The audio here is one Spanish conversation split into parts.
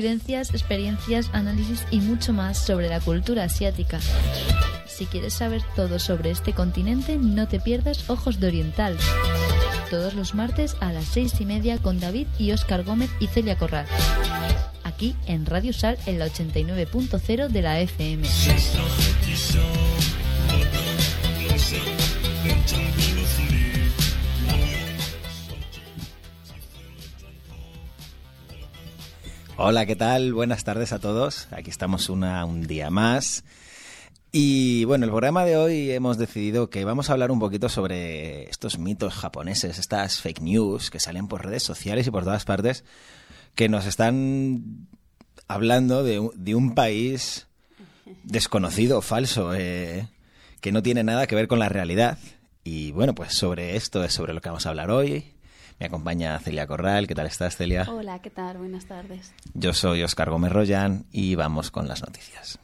vivencias, experiencias, análisis y mucho más sobre la cultura asiática. Si quieres saber todo sobre este continente, no te pierdas Ojos de Oriental. Todos los martes a las 6:30 con David y Óscar Gómez y Celia Corral. Aquí en Radio Sal en la 89.0 de la FM. Hola, ¿qué tal? Buenas tardes a todos. Aquí estamos un día más. Y bueno, el programa de hoy hemos decidido que vamos a hablar un poquito sobre estos mitos japoneses, estas fake news que salen por redes sociales y por todas partes, que nos están hablando de un país desconocido, falso, que no tiene nada que ver con la realidad. Y bueno, pues sobre esto es sobre lo que vamos a hablar hoy. Me acompaña Celia Corral. ¿Qué tal estás, Celia? Hola, ¿qué tal? Buenas tardes. Yo soy Óscar Gómez Rollán y vamos con las noticias.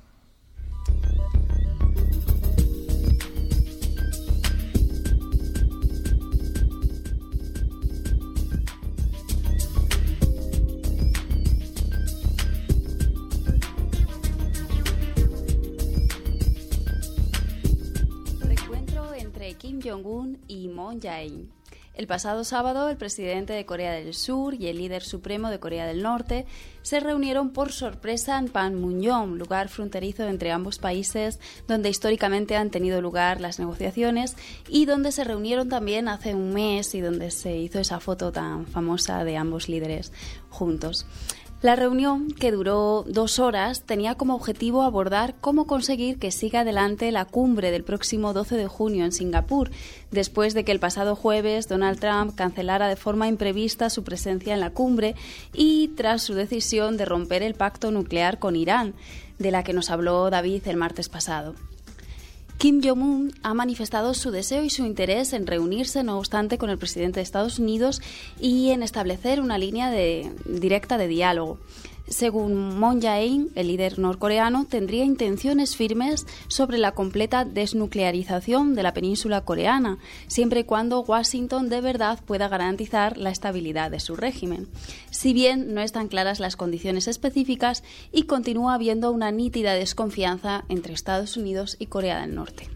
Reencuentro entre Kim Jong-un y Moon Jae-in. El pasado sábado, el presidente de Corea del Sur y el líder supremo de Corea del Norte se reunieron por sorpresa en Panmunjom, lugar fronterizo entre ambos países donde históricamente han tenido lugar las negociaciones y donde se reunieron también hace un mes y donde se hizo esa foto tan famosa de ambos líderes juntos. La reunión, que duró 2 horas, tenía como objetivo abordar cómo conseguir que siga adelante la cumbre del próximo 12 de junio en Singapur, después de que el pasado jueves Donald Trump cancelara de forma imprevista su presencia en la cumbre y tras su decisión de romper el pacto nuclear con Irán, de la que nos habló David el martes pasado. Kim Jong-un ha manifestado su deseo y su interés en reunirse, no obstante, con el presidente de Estados Unidos y en establecer una línea directa de diálogo. Según Moon Jae-in, el líder norcoreano tendría intenciones firmes sobre la completa desnuclearización de la península coreana, siempre y cuando Washington de verdad pueda garantizar la estabilidad de su régimen. Si bien no están claras las condiciones específicas y continúa habiendo una nítida desconfianza entre Estados Unidos y Corea del Norte.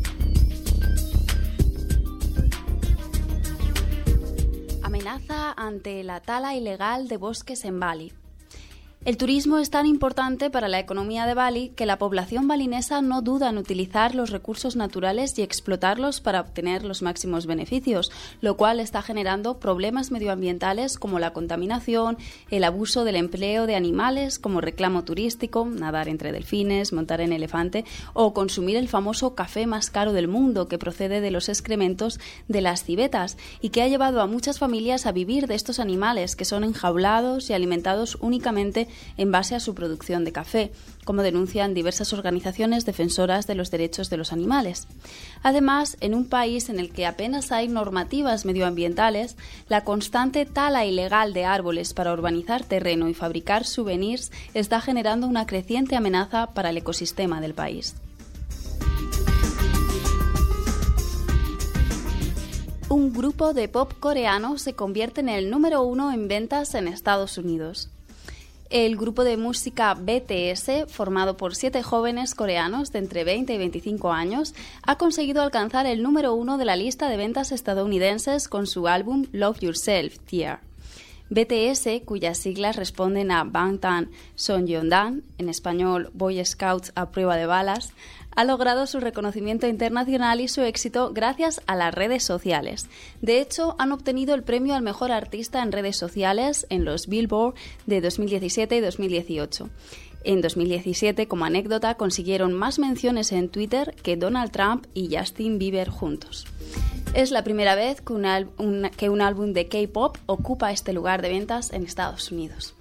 Amenaza ante la tala ilegal de bosques en Bali. El turismo es tan importante para la economía de Bali que la población balinesa no duda en utilizar los recursos naturales y explotarlos para obtener los máximos beneficios, lo cual está generando problemas medioambientales como la contaminación, el abuso del empleo de animales como reclamo turístico, nadar entre delfines, montar en elefante o consumir el famoso café más caro del mundo que procede de los excrementos de las civetas y que ha llevado a muchas familias a vivir de estos animales que son enjaulados y alimentados únicamente en base a su producción de café, como denuncian diversas organizaciones defensoras de los derechos de los animales. Además, en un país en el que apenas hay normativas medioambientales, la constante tala ilegal de árboles para urbanizar terreno y fabricar souvenirs está generando una creciente amenaza para el ecosistema del país. Un grupo de pop coreano se convierte en el número 1 en ventas en Estados Unidos. El grupo de música BTS, formado por 7 jóvenes coreanos de entre 20 y 25 años, ha conseguido alcanzar el número 1 de la lista de ventas estadounidenses con su álbum Love Yourself, Tear. BTS, cuyas siglas responden a Bangtan Sonyeondan, en español Boy Scouts a prueba de balas, ha logrado su reconocimiento internacional y su éxito gracias a las redes sociales. De hecho, han obtenido el premio al mejor artista en redes sociales en los Billboard de 2017 y 2018. En 2017, como anécdota, consiguieron más menciones en Twitter que Donald Trump y Justin Bieber juntos. Es la primera vez que un álbum de K-pop ocupa este lugar de ventas en Estados Unidos.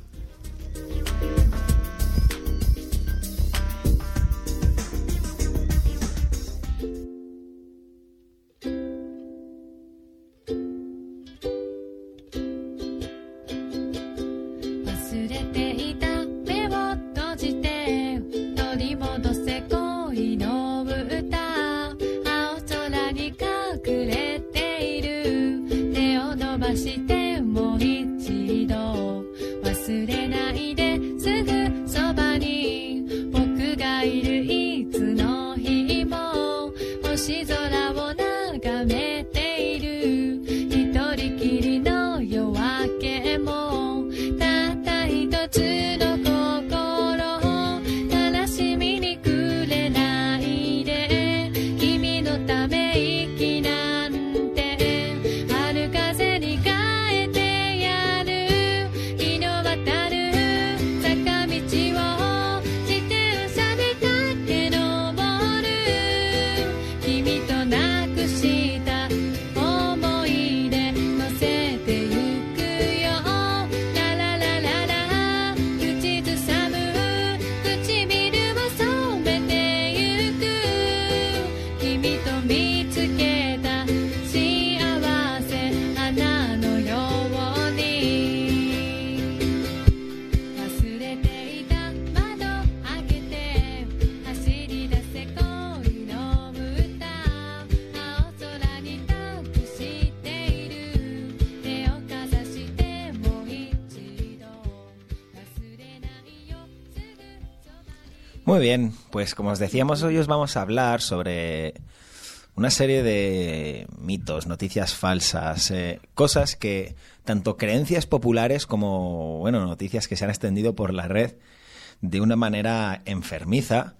がいるいつの日も星空を眺めている一人きりの夜明けもたった一つの心悲しみにくれないで君のため息なんて春風に変えてやる日の渡る坂道を自転車で駆け上る君となくした思い出乗せてゆくよラララララ口ずさむ唇を染めてゆく君と見つけた幸せ花のように忘れていた窓開けて走り出せ恋の歌青空に託している手をかざしてもう一度忘れないよすぐそばに Muy bien, pues como os decíamos, hoy os vamos a hablar sobre una serie de mitos, noticias falsas, cosas que, tanto creencias populares como, bueno, noticias que se han extendido por la red de una manera enfermiza.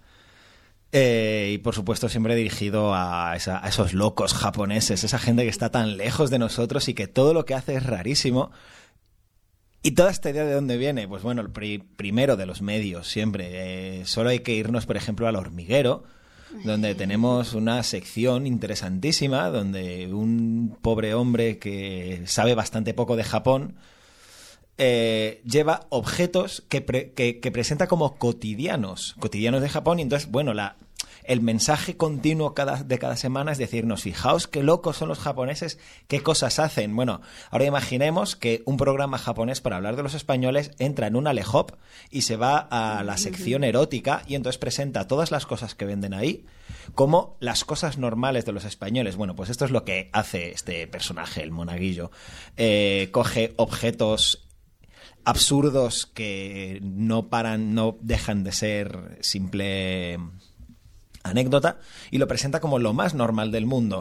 Y por supuesto siempre dirigido a esos locos japoneses, esa gente que está tan lejos de nosotros y que todo lo que hace es rarísimo. ¿Y toda esta idea de dónde viene? Pues bueno, el primero de los medios siempre. Solo hay que irnos, por ejemplo, al Hormiguero, donde tenemos una sección interesantísima, donde un pobre hombre que sabe bastante poco de Japón lleva objetos que presenta como cotidianos de Japón, y entonces, bueno, el mensaje continuo de cada semana es decirnos, fijaos qué locos son los japoneses, qué cosas hacen. Bueno, ahora imaginemos que un programa japonés para hablar de los españoles entra en un Alehop y se va a la sección erótica y entonces presenta todas las cosas que venden ahí como las cosas normales de los españoles. Bueno, pues esto es lo que hace este personaje, el monaguillo. Coge objetos absurdos que no dejan de ser simple anécdota y lo presenta como lo más normal del mundo.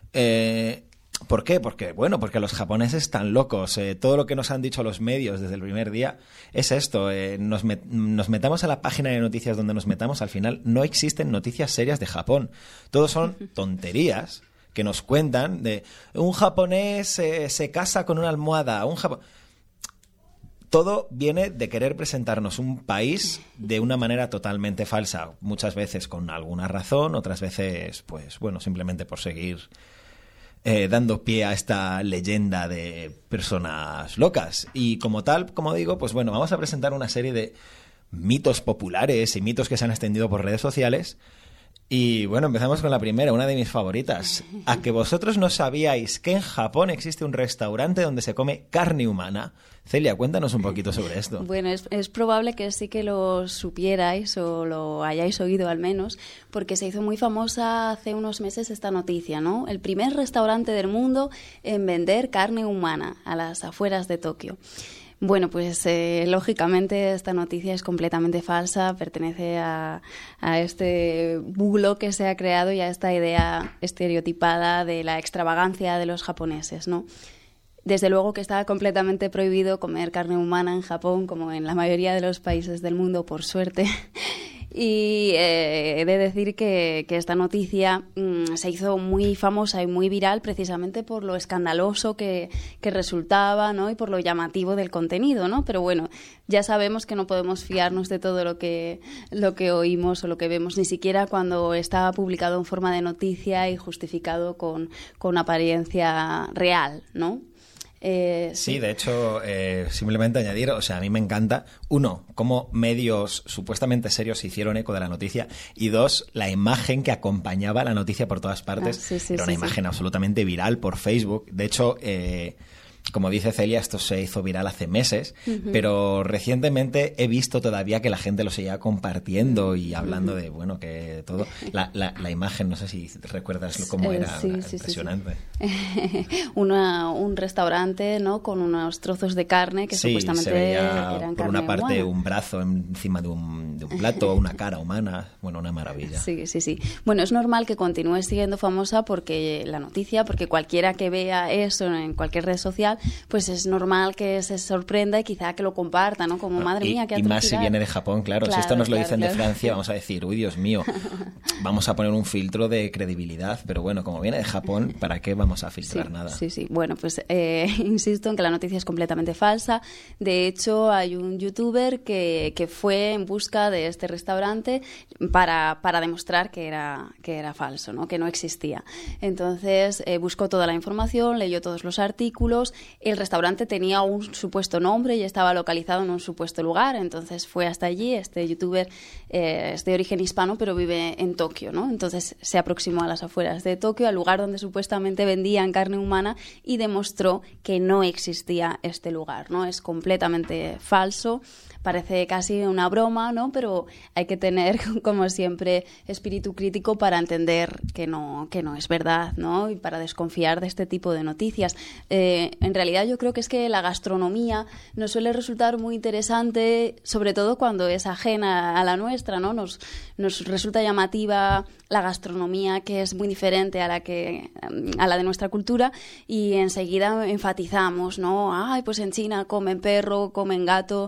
¿Por qué? Porque los japoneses están locos. Todo lo que nos han dicho los medios desde el primer día es esto. Nos metamos a la página de noticias donde nos metamos, al final no existen noticias serias de Japón. Todo son tonterías que nos cuentan de un japonés se casa con una almohada, todo viene de querer presentarnos un país de una manera totalmente falsa, muchas veces con alguna razón, otras veces, pues bueno, simplemente por seguir dando pie a esta leyenda de personas locas. Y como tal, como digo, pues bueno, vamos a presentar una serie de mitos populares y mitos que se han extendido por redes sociales. Y bueno, empezamos con la primera, una de mis favoritas. ¿A que vosotros no sabíais que en Japón existe un restaurante donde se come carne humana? Celia, cuéntanos un poquito sobre esto. Bueno, es probable que sí que lo supierais o lo hayáis oído al menos, porque se hizo muy famosa hace unos meses esta noticia, ¿no? El primer restaurante del mundo en vender carne humana a las afueras de Tokio. Bueno, pues lógicamente esta noticia es completamente falsa, pertenece a este bulo que se ha creado y a esta idea estereotipada de la extravagancia de los japoneses, ¿no? Desde luego que está completamente prohibido comer carne humana en Japón, como en la mayoría de los países del mundo, por suerte. Y he de decir que esta noticia se hizo muy famosa y muy viral precisamente por lo escandaloso que resultaba, ¿no? Y por lo llamativo del contenido, ¿no? Pero bueno, ya sabemos que no podemos fiarnos de todo lo que oímos o lo que vemos, ni siquiera cuando está publicado en forma de noticia y justificado con apariencia real, ¿no? Sí, de hecho, simplemente añadir, o sea, a mí me encanta, uno, cómo medios supuestamente serios se hicieron eco de la noticia, y dos, la imagen que acompañaba la noticia por todas partes. Era una imagen absolutamente viral por Facebook. De hecho, como dice Celia, esto se hizo viral hace meses, pero recientemente he visto todavía que la gente lo seguía compartiendo y hablando de, bueno, que todo... La imagen, no sé si recuerdas cómo era, impresionante. Sí. Un restaurante, ¿no?, con unos trozos de carne que supuestamente se veía eran por carne una parte humana. un brazo encima de un plato, una cara humana, bueno, una maravilla. Sí. Bueno, es normal que continúe siendo famosa porque la noticia, porque cualquiera que vea eso en cualquier red social, pues es normal que se sorprenda y quizá que lo comparta, ¿no? Como, madre mía, qué y más si viene de Japón, claro. Si esto nos lo dicen de Francia, vamos a decir, uy, Dios mío, vamos a poner un filtro de credibilidad, pero bueno, como viene de Japón, ¿para qué vamos a filtrar nada? Sí. Bueno, pues insisto en que la noticia es completamente falsa. De hecho, hay un youtuber que fue en busca de este restaurante para demostrar que era falso, ¿no?, que no existía. Entonces, buscó toda la información, leyó todos los artículos. El restaurante tenía un supuesto nombre y estaba localizado en un supuesto lugar, entonces fue hasta allí. Este youtuber es de origen hispano, pero vive en Tokio, ¿no? Entonces se aproximó a las afueras de Tokio, al lugar donde supuestamente vendían carne humana, y demostró que no existía este lugar, ¿no? Es completamente falso. Parece casi una broma, ¿no? Pero hay que tener, como siempre, espíritu crítico para entender que no es verdad, ¿no? Y para desconfiar de este tipo de noticias. En realidad yo creo que es que la gastronomía nos suele resultar muy interesante, sobre todo cuando es ajena a la nuestra, ¿no? Nos resulta llamativa la gastronomía, que es muy diferente a la de nuestra cultura, y enseguida enfatizamos, ¿no? Ay, pues en China comen perro, comen gato,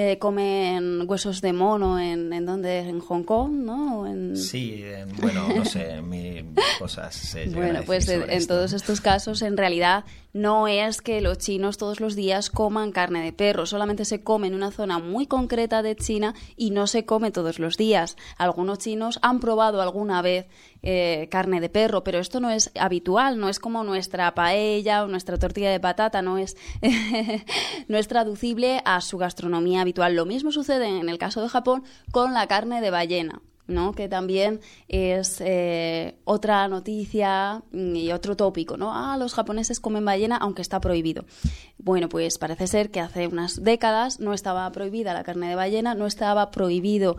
comen huesos de mono, ¿en dónde? ¿En Hong Kong, no? Sí, bueno, no sé, cosas se llegan bueno, a decir pues sobre en esto. todos estos casos, en realidad, no es que los chinos todos los días coman carne de perro, solamente se come en una zona muy concreta de China y no se come todos los días. Algunos chinos han probado alguna vez carne de perro, pero esto no es habitual, no es como nuestra paella o nuestra tortilla de patata, no es traducible a su gastronomía habitual. Lo mismo sucede en el caso de Japón con la carne de ballena, ¿no?, que también es otra noticia y otro tópico, ¿no? Los japoneses comen ballena aunque está prohibido. Bueno, pues parece ser que hace unas décadas no estaba prohibida la carne de ballena, no estaba prohibido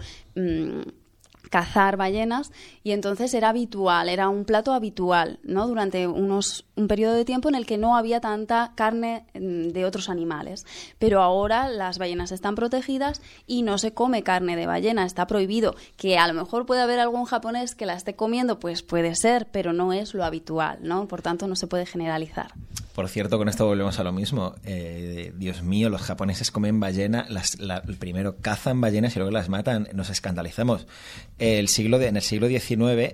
cazar ballenas, y entonces era habitual, era un plato habitual, ¿no?, durante un periodo de tiempo en el que no había tanta carne de otros animales. Pero ahora las ballenas están protegidas y no se come carne de ballena, está prohibido. Que a lo mejor puede haber algún japonés que la esté comiendo, pues puede ser, pero no es lo habitual, ¿no? Por tanto, no se puede generalizar. Por cierto, con esto volvemos a lo mismo. Dios mío, los japoneses comen ballena, primero cazan ballenas y luego las matan. Nos escandalizamos. En el siglo XIX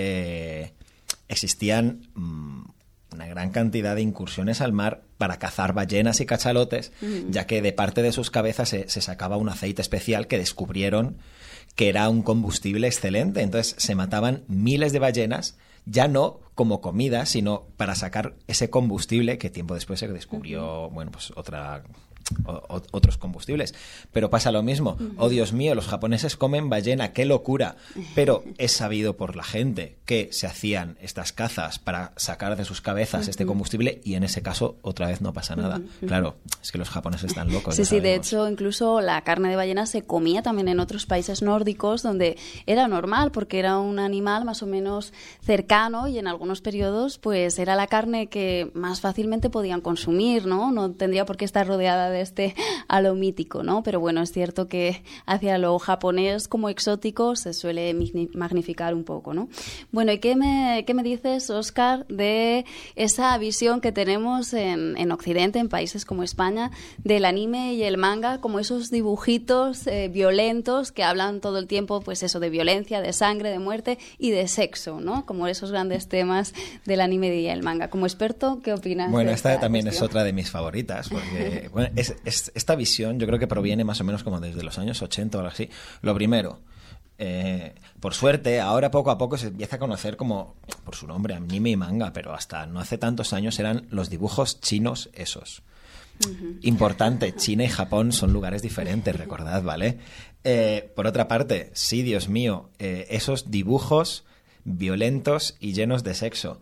existían una gran cantidad de incursiones al mar para cazar ballenas y cachalotes, ya que de parte de sus cabezas se sacaba un aceite especial que descubrieron que era un combustible excelente. Entonces se mataban miles de ballenas, ya no como comida, sino para sacar ese combustible que tiempo después se descubrió, bueno, pues otros combustibles. Pero pasa lo mismo. Oh, Dios mío, los japoneses comen ballena, qué locura. Pero es sabido por la gente que se hacían estas cazas para sacar de sus cabezas este combustible, y en ese caso otra vez no pasa nada. Claro, es que los japoneses están locos. Sí, de hecho, incluso la carne de ballena se comía también en otros países nórdicos, donde era normal, porque era un animal más o menos cercano, y en algunos periodos pues era la carne que más fácilmente podían consumir, ¿no? No tendría por qué estar rodeada de a lo mítico, ¿no? Pero bueno, es cierto que hacia lo japonés como exótico se suele magnificar un poco, ¿no? Bueno, ¿y qué me dices, Óscar, de esa visión que tenemos en Occidente, en países como España, del anime y el manga, como esos dibujitos violentos que hablan todo el tiempo, pues eso, de violencia, de sangre, de muerte y de sexo, ¿no? Como esos grandes temas del anime y el manga. Como experto, ¿qué opinas? Bueno, esta también es otra de mis favoritas, porque bueno, esta visión yo creo que proviene más o menos como desde los años 80 o algo así. Lo primero, por suerte, ahora poco a poco se empieza a conocer como, por su nombre, anime y manga, pero hasta no hace tantos años eran los dibujos chinos esos. Importante, China y Japón son lugares diferentes, recordad, ¿vale? Por otra parte, sí, Dios mío, esos dibujos violentos y llenos de sexo.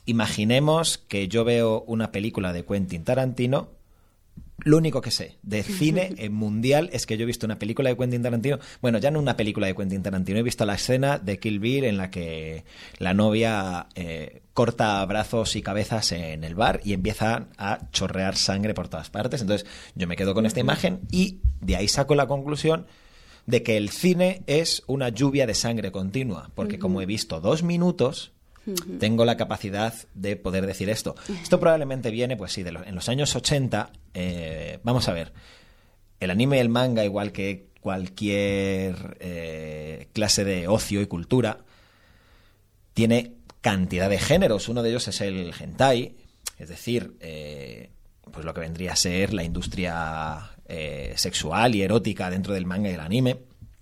imaginemos que yo veo una película de Quentin Tarantino. Lo único que sé de cine mundial es que yo he visto una película de Quentin Tarantino. Bueno, ya no una película de Quentin Tarantino. He visto la escena de Kill Bill en la que la novia corta brazos y cabezas en el bar y empieza a chorrear sangre por todas partes. Entonces yo me quedo con esta imagen y de ahí saco la conclusión de que el cine es una lluvia de sangre continua. Porque como he visto 2 minutos... tengo la capacidad de poder decir esto. Esto probablemente viene, pues sí, en los años 80. Vamos a ver, el anime y el manga, igual que cualquier clase de ocio y cultura, tiene cantidad de géneros. Uno de ellos es el hentai, es decir, pues lo que vendría a ser la industria sexual y erótica dentro del manga y el anime.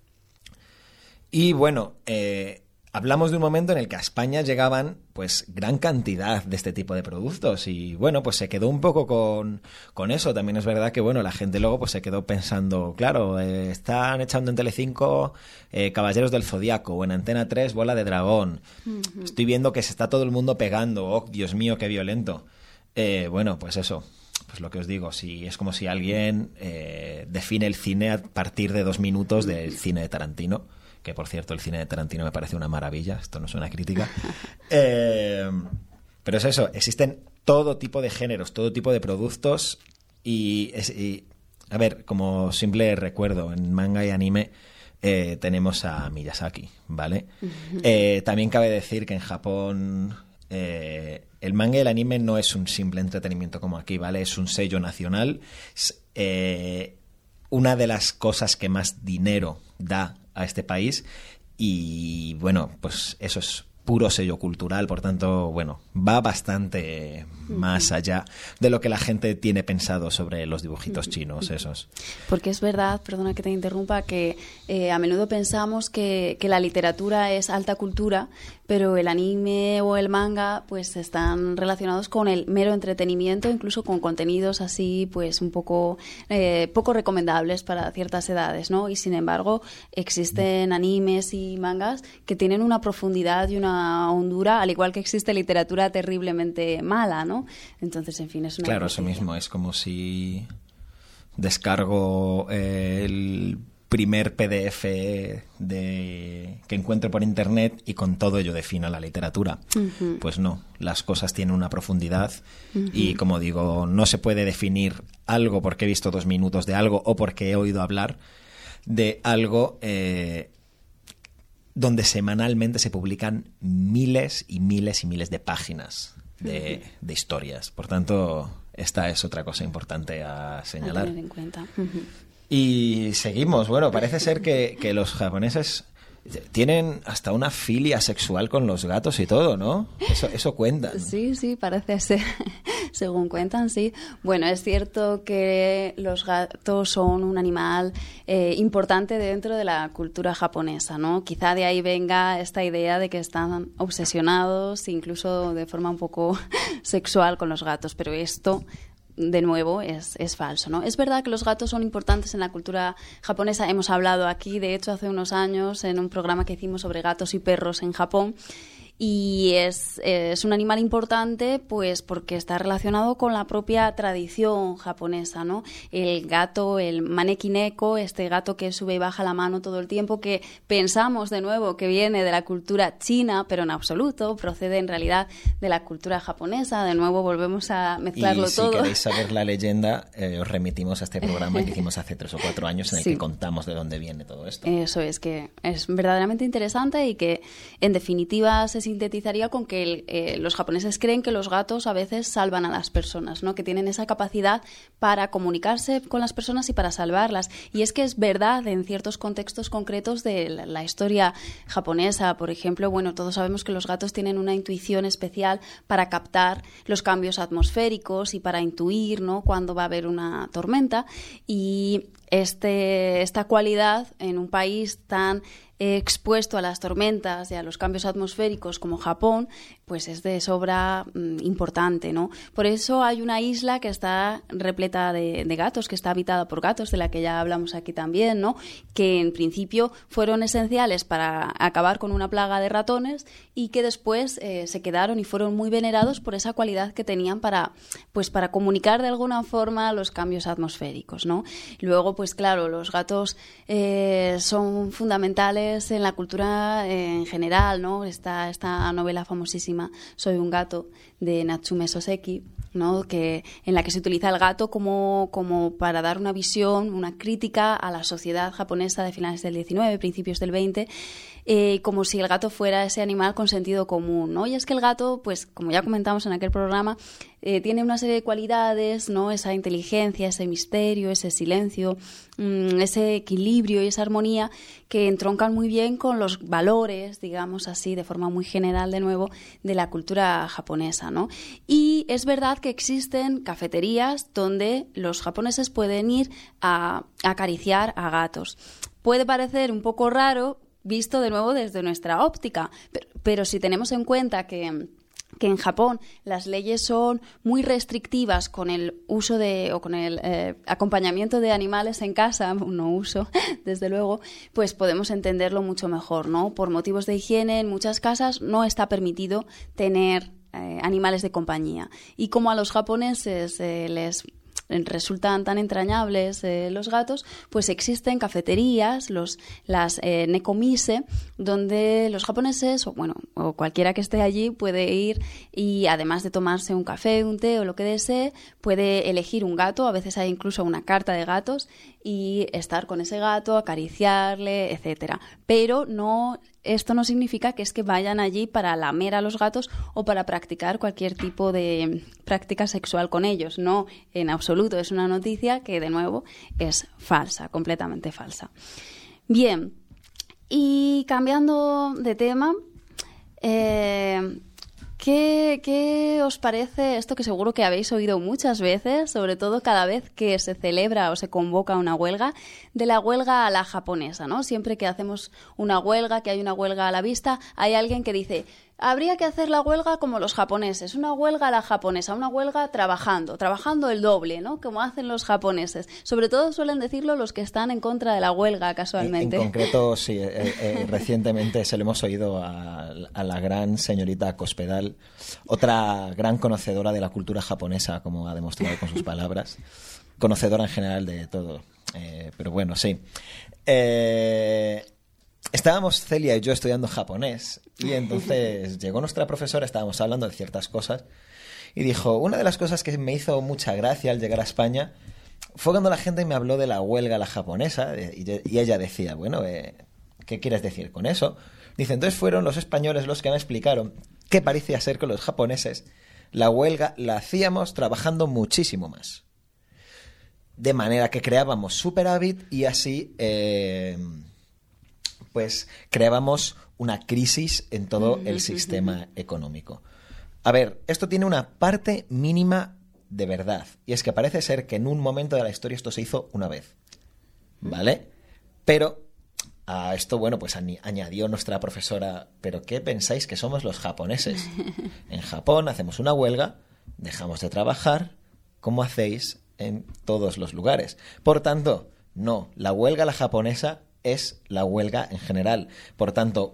Y bueno, hablamos de un momento en el que a España llegaban pues gran cantidad de este tipo de productos y bueno, pues se quedó un poco con eso. También es verdad que bueno, la gente luego pues se quedó pensando, claro, están echando en Telecinco Caballeros del Zodíaco o en Antena 3 Bola de Dragón. Estoy viendo que se está todo el mundo pegando. Oh, Dios mío, qué violento. Bueno, pues eso. Pues lo que os digo, si es como si alguien define el cine a partir de 2 minutos del cine de Tarantino. Que por cierto el cine de Tarantino me parece una maravilla, esto no es una crítica, pero es eso, existen todo tipo de géneros, todo tipo de productos y a ver, como simple recuerdo, en manga y anime tenemos a Miyazaki, ¿vale? También cabe decir que en Japón el manga y el anime no es un simple entretenimiento como aquí, ¿vale? Es un sello nacional, una de las cosas que más dinero da a este país y bueno, pues eso es puro sello cultural, por tanto, bueno, va bastante más allá de lo que la gente tiene pensado sobre los dibujitos chinos esos. Porque es verdad, perdona que te interrumpa, que a menudo pensamos que la literatura es alta cultura, pero el anime o el manga pues están relacionados con el mero entretenimiento, incluso con contenidos así pues un poco poco recomendables para ciertas edades, ¿no? Y sin embargo existen animes y mangas que tienen una profundidad y una hondura, al igual que existe literatura terriblemente mala, ¿no? Entonces, en fin, es una... Claro, eso mismo, es como si descargo el primer PDF que encuentro por internet y con todo ello defino la literatura. Pues no, las cosas tienen una profundidad y, como digo, no se puede definir algo porque he visto 2 minutos de algo o porque he oído hablar de algo donde semanalmente se publican miles y miles y miles de páginas de historias. Por tanto, esta es otra cosa importante a señalar. A tener en cuenta. Y seguimos. Bueno, parece ser que los japoneses tienen hasta una filia sexual con los gatos y todo, ¿no? Eso cuentan. Sí, parece ser. Según cuentan, sí. Bueno, es cierto que los gatos son un animal importante dentro de la cultura japonesa, ¿no? Quizá de ahí venga esta idea de que están obsesionados, incluso de forma un poco sexual con los gatos, pero esto... de nuevo, es falso, ¿no? Es verdad que los gatos son importantes en la cultura japonesa. Hemos hablado aquí, de hecho, hace unos años en un programa que hicimos sobre gatos y perros en Japón. Y es un animal importante pues porque está relacionado con la propia tradición japonesa, ¿no? El gato, el maneki neko, este gato que sube y baja la mano todo el tiempo, que pensamos de nuevo que viene de la cultura china, pero en absoluto, procede en realidad de la cultura japonesa. De nuevo volvemos a mezclarlo todo. Y si queréis saber la leyenda, os remitimos a este programa que hicimos hace 3 o 4 años en el que contamos de dónde viene todo esto. Eso es, que es verdaderamente interesante y que en definitiva se sintetizaría con que los japoneses creen que los gatos a veces salvan a las personas, ¿no? Que tienen esa capacidad para comunicarse con las personas y para salvarlas. Y es que es verdad en ciertos contextos concretos de la historia japonesa. Por ejemplo, bueno, todos sabemos que los gatos tienen una intuición especial para captar los cambios atmosféricos y para intuir, ¿no?, cuándo va a haber una tormenta. Y esta cualidad en un país tan expuesto a las tormentas y a los cambios atmosféricos como Japón, pues es de sobra importante, ¿no? Por eso hay una isla que está repleta de gatos, que está habitada por gatos, de la que ya hablamos aquí también, ¿no? Que en principio fueron esenciales para acabar con una plaga de ratones y que después se quedaron y fueron muy venerados por esa cualidad que tenían para comunicar de alguna forma los cambios atmosféricos, ¿no? Luego, pues claro, los gatos son fundamentales en la cultura en general, ¿no? Esta novela famosísima, Soy un gato, de Natsume Soseki, ¿no? En la que se utiliza el gato como para dar una visión, una crítica a la sociedad japonesa de finales del 19, principios del 20, como si el gato fuera ese animal con sentido común, ¿no? Y es que el gato, pues como ya comentamos en aquel programa, tiene una serie de cualidades, ¿no? Esa inteligencia, ese misterio, ese silencio, ese equilibrio y esa armonía que entroncan muy bien con los valores, digamos así, de forma muy general de nuevo, de la cultura japonesa, ¿no? Y es verdad que existen cafeterías donde los japoneses pueden ir a acariciar a gatos. Puede parecer un poco raro, visto de nuevo desde nuestra óptica, pero si tenemos en cuenta que en Japón las leyes son muy restrictivas con el uso con el acompañamiento de animales en casa, no uso, desde luego, pues podemos entenderlo mucho mejor, ¿no? Por motivos de higiene, en muchas casas no está permitido tener animales de compañía. Y como a los japoneses les resultan tan entrañables los gatos, pues existen cafeterías, las nekomise, donde los japoneses, o cualquiera que esté allí, puede ir y además de tomarse un café, un té o lo que desee, puede elegir un gato, a veces hay incluso una carta de gatos, y estar con ese gato, acariciarle, etcétera. Pero esto no significa que es que vayan allí para lamer a los gatos o para practicar cualquier tipo de práctica sexual con ellos. No, en absoluto. Es una noticia que, de nuevo, es falsa, completamente falsa. Bien, y cambiando de tema, ¿qué os parece esto que seguro que habéis oído muchas veces, sobre todo cada vez que se celebra o se convoca una huelga, de la huelga a la japonesa, ¿no? Siempre que hacemos una huelga, que hay una huelga a la vista, hay alguien que dice: habría que hacer la huelga como los japoneses, una huelga a la japonesa, una huelga trabajando el doble, ¿no? Como hacen los japoneses. Sobre todo suelen decirlo los que están en contra de la huelga, casualmente. En concreto, sí, recientemente se lo hemos oído a la gran señorita Cospedal, otra gran conocedora de la cultura japonesa, como ha demostrado con sus palabras, conocedora en general de todo. Pero bueno, sí. Estábamos Celia y yo estudiando japonés y entonces llegó nuestra profesora, estábamos hablando de ciertas cosas y dijo: una de las cosas que me hizo mucha gracia al llegar a España fue cuando la gente me habló de la huelga la japonesa y ella decía: bueno, ¿qué quieres decir con eso? Dice: entonces fueron los españoles los que me explicaron que parecía ser que los japoneses la huelga la hacíamos trabajando muchísimo más, de manera que creábamos superávit y así pues creábamos una crisis en todo el sistema económico. A ver, esto tiene una parte mínima de verdad, y es que parece ser que en un momento de la historia esto se hizo una vez, ¿vale? Pero a esto, bueno, pues añadió nuestra profesora: ¿pero qué pensáis que somos los japoneses? En Japón hacemos una huelga, dejamos de trabajar, como hacéis en todos los lugares. Por tanto, no, la huelga la japonesa es la huelga en general. Por tanto,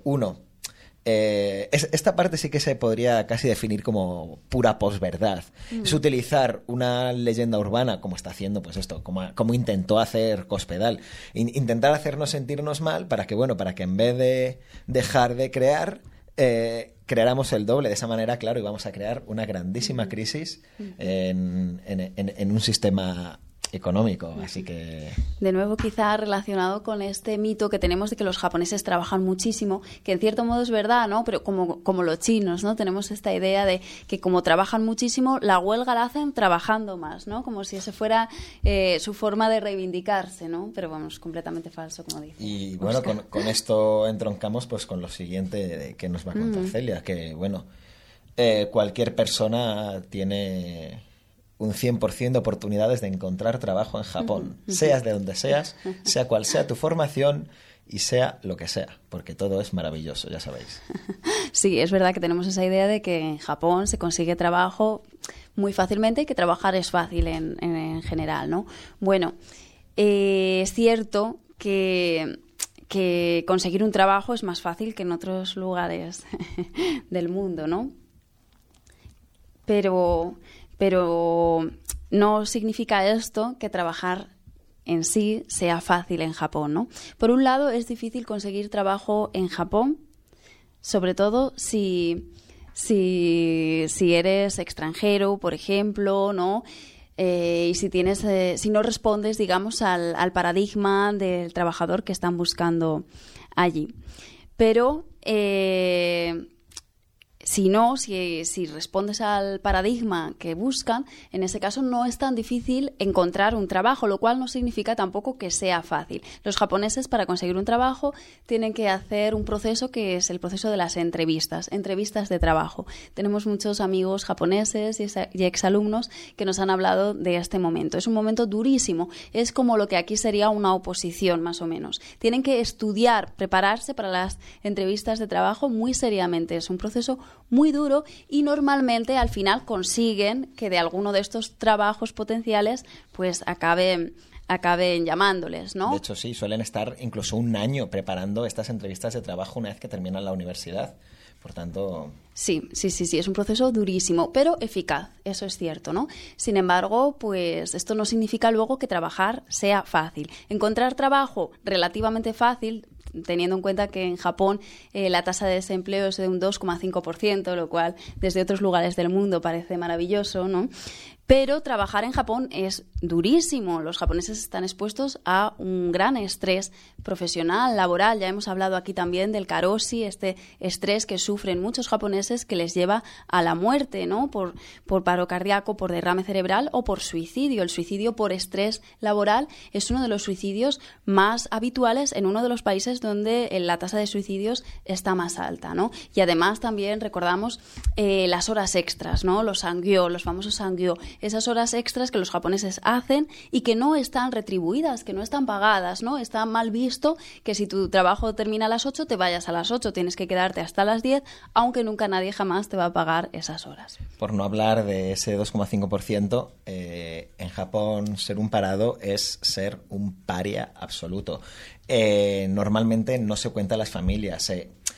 esta parte sí que se podría casi definir como pura posverdad. Es utilizar una leyenda urbana, como está haciendo, pues esto, como intentó hacer Cospedal. Intentar hacernos sentirnos mal para que en vez de dejar de crear, creáramos el doble. De esa manera, claro, íbamos a crear una grandísima crisis en un sistema económico, así que... De nuevo, quizá relacionado con este mito que tenemos de que los japoneses trabajan muchísimo, que en cierto modo es verdad, ¿no? Pero como los chinos, ¿no? Tenemos esta idea de que como trabajan muchísimo, la huelga la hacen trabajando más, ¿no? Como si ese fuera su forma de reivindicarse, ¿no? Pero vamos, completamente falso, como dice. Y bueno, con esto entroncamos pues con lo siguiente que nos va a contar Celia, que bueno, cualquier persona tiene un 100% de oportunidades de encontrar trabajo en Japón, seas de donde seas, sea cual sea tu formación y sea lo que sea, porque todo es maravilloso, ya sabéis. Sí, es verdad que tenemos esa idea de que en Japón se consigue trabajo muy fácilmente y que trabajar es fácil en general, ¿no? Bueno, es cierto que conseguir un trabajo es más fácil que en otros lugares del mundo, ¿no? Pero no significa esto que trabajar en sí sea fácil en Japón, ¿no? Por un lado, es difícil conseguir trabajo en Japón, sobre todo si eres extranjero, por ejemplo, ¿no? Y si no respondes, digamos, al paradigma del trabajador que están buscando allí. Pero si respondes al paradigma que buscan, en ese caso no es tan difícil encontrar un trabajo, lo cual no significa tampoco que sea fácil. Los japoneses, para conseguir un trabajo, tienen que hacer un proceso que es el proceso de las entrevistas de trabajo. Tenemos muchos amigos japoneses y exalumnos que nos han hablado de este momento. Es un momento durísimo, es como lo que aquí sería una oposición, más o menos. Tienen que estudiar, prepararse para las entrevistas de trabajo muy seriamente. Es un proceso muy duro y normalmente al final consiguen que de alguno de estos trabajos potenciales pues acaben llamándoles, ¿no? De hecho, sí, suelen estar incluso un año preparando estas entrevistas de trabajo una vez que terminan la universidad. Por tanto... Sí, es un proceso durísimo, pero eficaz, eso es cierto, ¿no? Sin embargo, pues esto no significa luego que trabajar sea fácil. Encontrar trabajo relativamente fácil, teniendo en cuenta que en Japón la tasa de desempleo es de un 2,5%, lo cual desde otros lugares del mundo parece maravilloso, ¿no? Pero trabajar en Japón es durísimo. Los japoneses están expuestos a un gran estrés profesional, laboral. Ya hemos hablado aquí también del karoshi, este estrés que sufren muchos japoneses que les lleva a la muerte, ¿no? Por paro cardíaco, por derrame cerebral o por suicidio. El suicidio por estrés laboral es uno de los suicidios más habituales en uno de los países donde la tasa de suicidios está más alta, ¿no? Y además también recordamos las horas extras, ¿no? Los sangyo, los famosos sangyo. Esas horas extras que los japoneses hacen y que no están retribuidas, que no están pagadas, ¿no? Está mal visto que si tu trabajo termina a las 8, te vayas a las 8, tienes que quedarte hasta las 10, aunque nunca nadie jamás te va a pagar esas horas. Por no hablar de ese 2,5%, en Japón ser un parado es ser un paria absoluto. Normalmente no se cuentan las familias.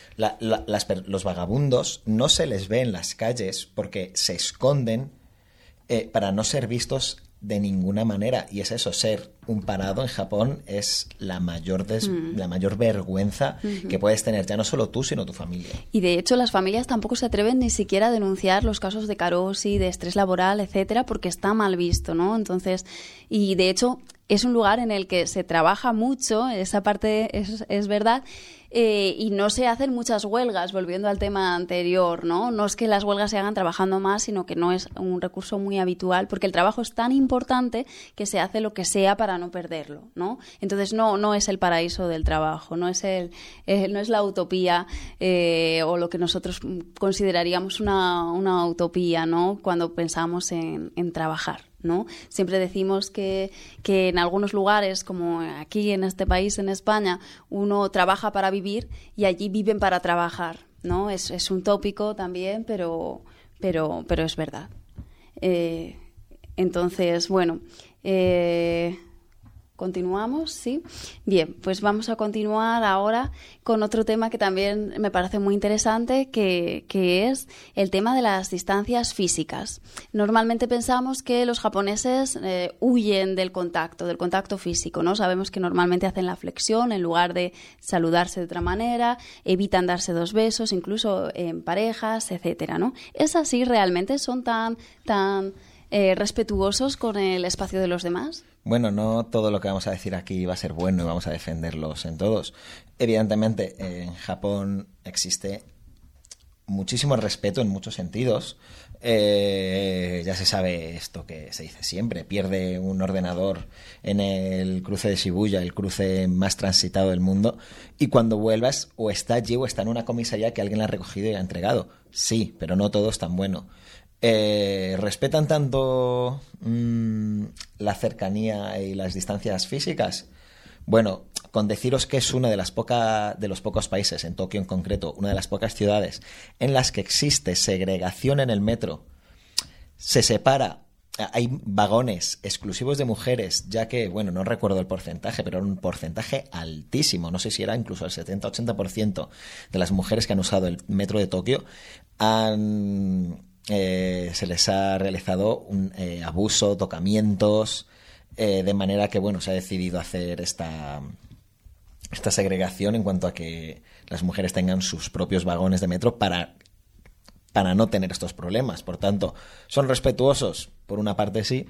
Los vagabundos no se les ve en las calles porque se esconden para no ser vistos de ninguna manera. Y es eso, ser un parado en Japón es la mayor vergüenza que puedes tener, ya no solo tú, sino tu familia. Y de hecho las familias tampoco se atreven ni siquiera a denunciar los casos de karoshi, de estrés laboral, etcétera, porque está mal visto, ¿no? Entonces, y de hecho es un lugar en el que se trabaja mucho, esa parte es verdad, y no se hacen muchas huelgas, volviendo al tema anterior, ¿no? No es que las huelgas se hagan trabajando más, sino que no es un recurso muy habitual, porque el trabajo es tan importante que se hace lo que sea para no perderlo, ¿no? Entonces no es el paraíso del trabajo, no es la utopía o lo que nosotros consideraríamos una utopía, ¿no? Cuando pensamos en trabajar, ¿no? Siempre decimos que en algunos lugares, como aquí en este país, en España, uno trabaja para vivir y allí viven para trabajar, ¿no? Es un tópico también, pero es verdad. Entonces, bueno, ¿continuamos? Sí. Bien, pues vamos a continuar ahora con otro tema que también me parece muy interesante, que es el tema de las distancias físicas. Normalmente pensamos que los japoneses huyen del contacto físico, ¿no? Sabemos que normalmente hacen la flexión en lugar de saludarse de otra manera, evitan darse 2 besos, incluso en parejas, etcétera, ¿no? ¿Es así realmente? ¿Son tan respetuosos con el espacio de los demás? Bueno, no todo lo que vamos a decir aquí va a ser bueno y vamos a defenderlos en todos. Evidentemente, en Japón existe muchísimo respeto en muchos sentidos. Ya se sabe esto que se dice siempre: pierde un ordenador en el cruce de Shibuya, el cruce más transitado del mundo, y cuando vuelvas o está allí o está en una comisaría que alguien la ha recogido y la ha entregado. Sí, pero no todo es tan bueno. ¿Respetan tanto la cercanía y las distancias físicas? Bueno, con deciros que es una de los pocos países, en Tokio en concreto, una de las pocas ciudades en las que existe segregación en el metro. Se separa, hay vagones exclusivos de mujeres, ya que, bueno, no recuerdo el porcentaje, pero era un porcentaje altísimo, no sé si era incluso el 70-80% de las mujeres que han usado el metro de Tokio se les ha realizado un abuso, tocamientos, de manera que, bueno, se ha decidido hacer esta segregación en cuanto a que las mujeres tengan sus propios vagones de metro para no tener estos problemas. Por tanto, son respetuosos, por una parte sí,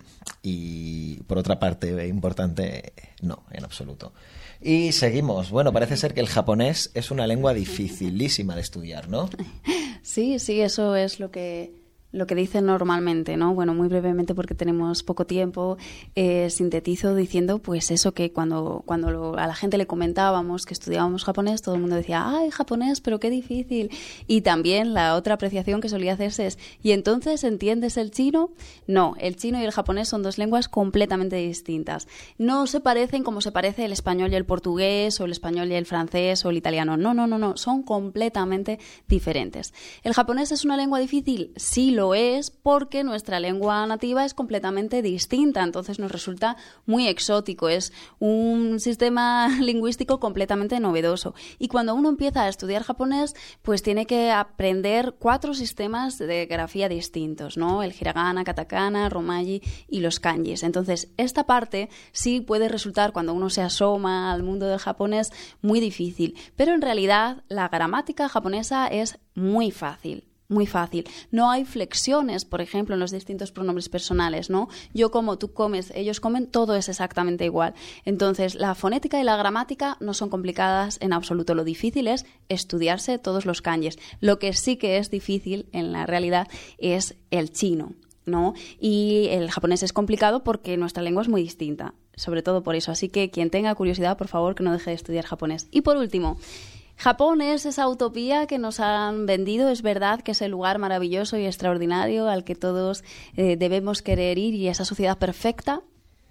y por otra parte, importante, no, en absoluto. Y seguimos. Bueno, parece ser que el japonés es una lengua dificilísima de estudiar, ¿no? Sí, eso es lo que dicen normalmente, ¿no? Bueno, muy brevemente porque tenemos poco tiempo, sintetizo diciendo pues eso, que cuando a la gente le comentábamos que estudiábamos japonés, todo el mundo decía, ¡ay, japonés, pero qué difícil! Y también la otra apreciación que solía hacerse es, ¿y entonces entiendes el chino? No, el chino y el japonés son dos lenguas completamente distintas. No se parecen como se parece el español y el portugués, o el español y el francés, o el italiano. No, son completamente diferentes. ¿El japonés es una lengua difícil? Sí, lo es, porque nuestra lengua nativa es completamente distinta, entonces nos resulta muy exótico, es un sistema lingüístico completamente novedoso. Y cuando uno empieza a estudiar japonés, pues tiene que aprender 4 sistemas de grafía distintos, ¿no? El hiragana, katakana, romaji y los kanjis. Entonces, esta parte sí puede resultar, cuando uno se asoma al mundo del japonés, muy difícil, pero en realidad la gramática japonesa es muy fácil. Muy fácil. No hay flexiones, por ejemplo, en los distintos pronombres personales, ¿no? Yo como, tú comes, ellos comen, todo es exactamente igual. Entonces, la fonética y la gramática no son complicadas en absoluto. Lo difícil es estudiarse todos los kanjis. Lo que sí que es difícil, en la realidad, es el chino, ¿no? Y el japonés es complicado porque nuestra lengua es muy distinta, sobre todo por eso. Así que quien tenga curiosidad, por favor, que no deje de estudiar japonés. Y por último, Japón es esa utopía que nos han vendido. Es verdad que es el lugar maravilloso y extraordinario al que todos debemos querer ir, y esa sociedad perfecta.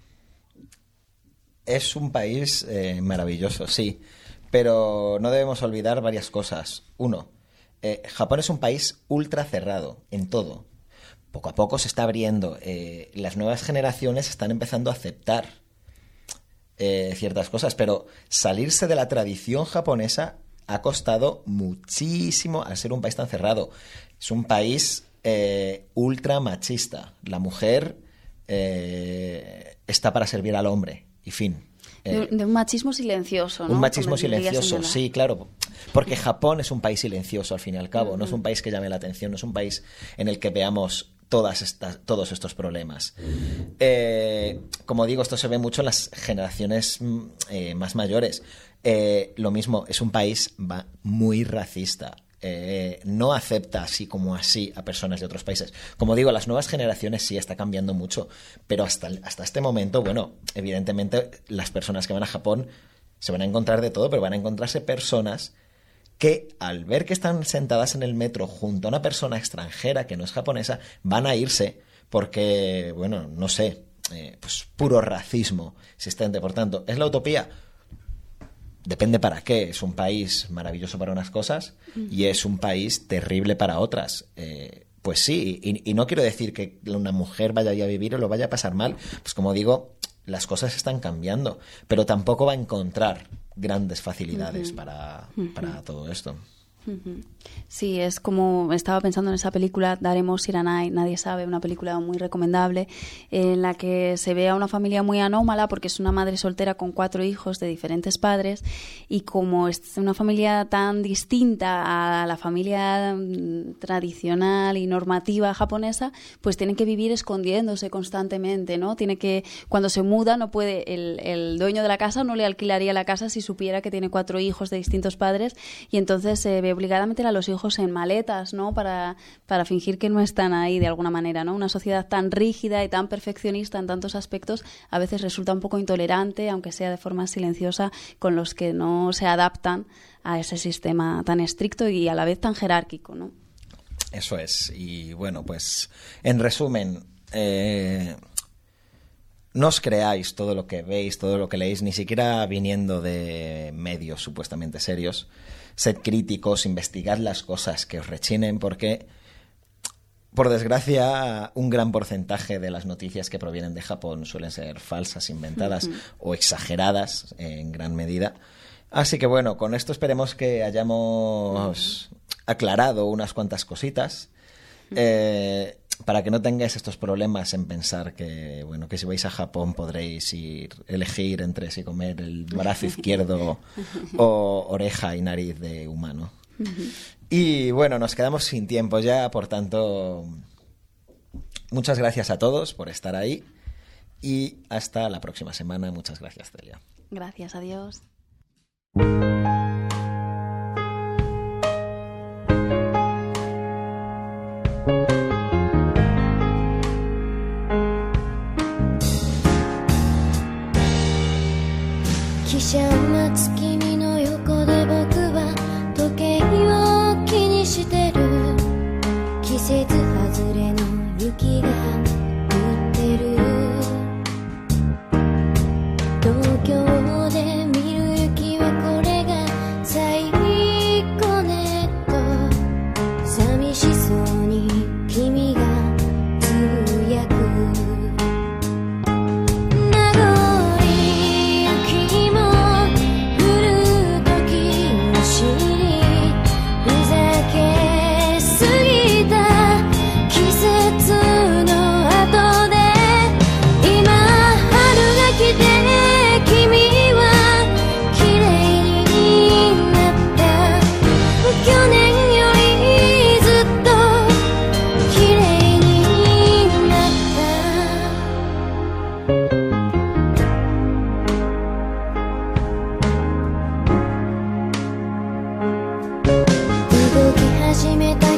Es un país maravilloso, sí, pero no debemos olvidar varias cosas. Uno, Japón es un país ultra cerrado en todo. Poco a poco se está abriendo. Las nuevas generaciones están empezando a aceptar ciertas cosas, pero salirse de la tradición japonesa ha costado muchísimo al ser un país tan cerrado. Es un país ultra machista. La mujer está para servir al hombre, y fin. De un machismo silencioso, ¿no? Un machismo silencioso, sí, claro. Porque Japón es un país silencioso, al fin y al cabo. No es un país que llame la atención, no es un país en el que veamos todos estos problemas. Como digo, esto se ve mucho en las generaciones más mayores. Lo mismo, es un país muy racista. No acepta así como así a personas de otros países. Como digo, las nuevas generaciones sí está cambiando mucho, pero hasta este momento, bueno, evidentemente las personas que van a Japón se van a encontrar de todo, pero van a encontrarse personas que al ver que están sentadas en el metro junto a una persona extranjera que no es japonesa, van a irse porque, bueno, no sé, pues puro racismo existente. Por tanto, ¿es la utopía? Depende para qué. Es un país maravilloso para unas cosas y es un país terrible para otras. Pues sí, y no quiero decir que una mujer vaya a vivir o lo vaya a pasar mal. Pues como digo, las cosas están cambiando, pero tampoco va a encontrar grandes facilidades para todo esto. Sí, es como estaba pensando en esa película Daremos Shiranai, nadie sabe, una película muy recomendable en la que se ve a una familia muy anómala porque es una madre soltera con 4 hijos de diferentes padres, y como es una familia tan distinta a la familia tradicional y normativa japonesa, pues tienen que vivir escondiéndose constantemente, ¿no? Cuando se muda no puede, el dueño de la casa no le alquilaría la casa si supiera que tiene 4 hijos de distintos padres, y entonces se ve obligada a meter a los hijos en maletas, ¿no? Para fingir que no están ahí de alguna manera, ¿no? Una sociedad tan rígida y tan perfeccionista en tantos aspectos a veces resulta un poco intolerante, aunque sea de forma silenciosa, con los que no se adaptan a ese sistema tan estricto y a la vez tan jerárquico, ¿no? Eso es. Y bueno, pues en resumen, no os creáis todo lo que veis, todo lo que leéis, ni siquiera viniendo de medios supuestamente serios. Sed críticos, investigad las cosas que os rechinen, porque, por desgracia, un gran porcentaje de las noticias que provienen de Japón suelen ser falsas, inventadas o exageradas en gran medida. Así que bueno, con esto esperemos que hayamos aclarado unas cuantas cositas. Para que no tengáis estos problemas en pensar que, bueno, que si vais a Japón podréis elegir entre si comer el brazo izquierdo o oreja y nariz de humano. Y bueno, nos quedamos sin tiempo ya, por tanto, muchas gracias a todos por estar ahí y hasta la próxima semana. Muchas gracias, Celia. Gracias, adiós. 始めた